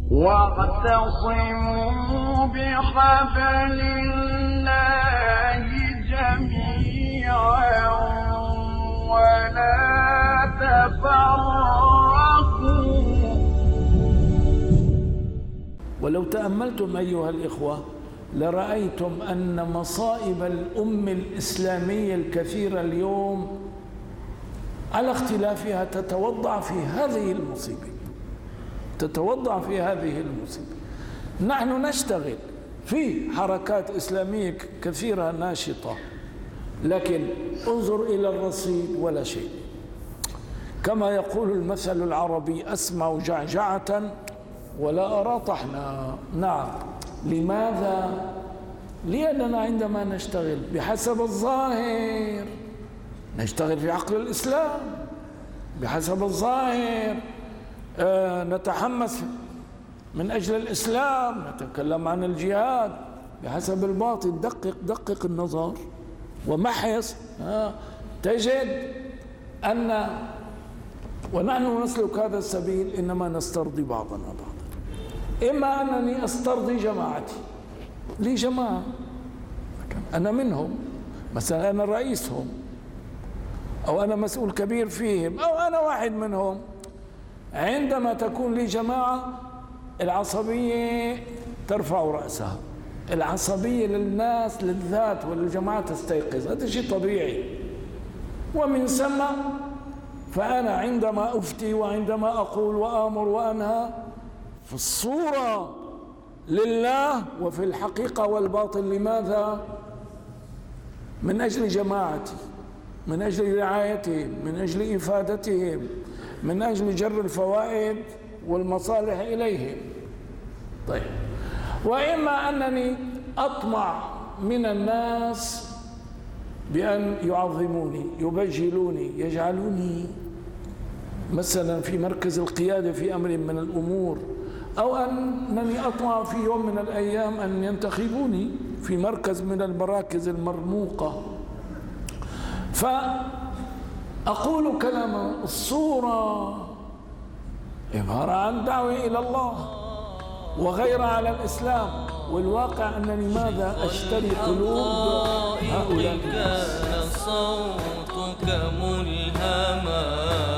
واعتصموا بحبل الله جميعا ولا تفرقوا. ولو تأملتم أيها الإخوة لرأيتم أن مصائب الأمة الإسلامية الكثيرة اليوم على اختلافها تتوضع في هذه المصيبة، تتوضع في هذه المصيبة. نحن نشتغل في حركات إسلامية كثيرة ناشطة، لكن انظر إلى الرصيد ولا شيء. كما يقول المثل العربي: أسمع جعجعة ولا أرى طحنا. نعم، لماذا؟ لأننا عندما نشتغل بحسب الظاهر نشتغل في عقل الإسلام، بحسب الظاهر نتحمس من أجل الإسلام، نتكلم عن الجهاد. بحسب الباطن دقق النظر ومحص، تجد أن ونحن نسلك هذا السبيل إنما نسترضي بعضنا بعضا. إما أنني أسترضي جماعتي، لي جماعة أنا منهم، مثلا أنا رئيسهم أو أنا مسؤول كبير فيهم أو أنا واحد منهم. عندما تكون لي جماعة العصبية ترفع رأسها، العصبية للناس للذات وللجماعة تستيقظ، هذا شيء طبيعي. ومن ثم فأنا عندما أفتي وعندما أقول وآمر وأنهى في الصورة لله وفي الحقيقة والباطن. لماذا؟ من أجل جماعتي، من أجل رعايتهم، من أجل إفادتهم، من أجل جر الفوائد والمصالح إليهم. طيب، وإما أنني أطمع من الناس بأن يعظموني، يبجلوني، يجعلوني مثلا في مركز القيادة في أمر من الأمور، أو أنني أطمع في يوم من الأيام أن ينتخبوني في مركز من المراكز المرموقة، فأقول كلام الصورة عبارة عن دعوة إلى الله وغير على الإسلام، والواقع أنني ماذا أشتري قلوب هؤلاء الناس. كان صوتك ملهما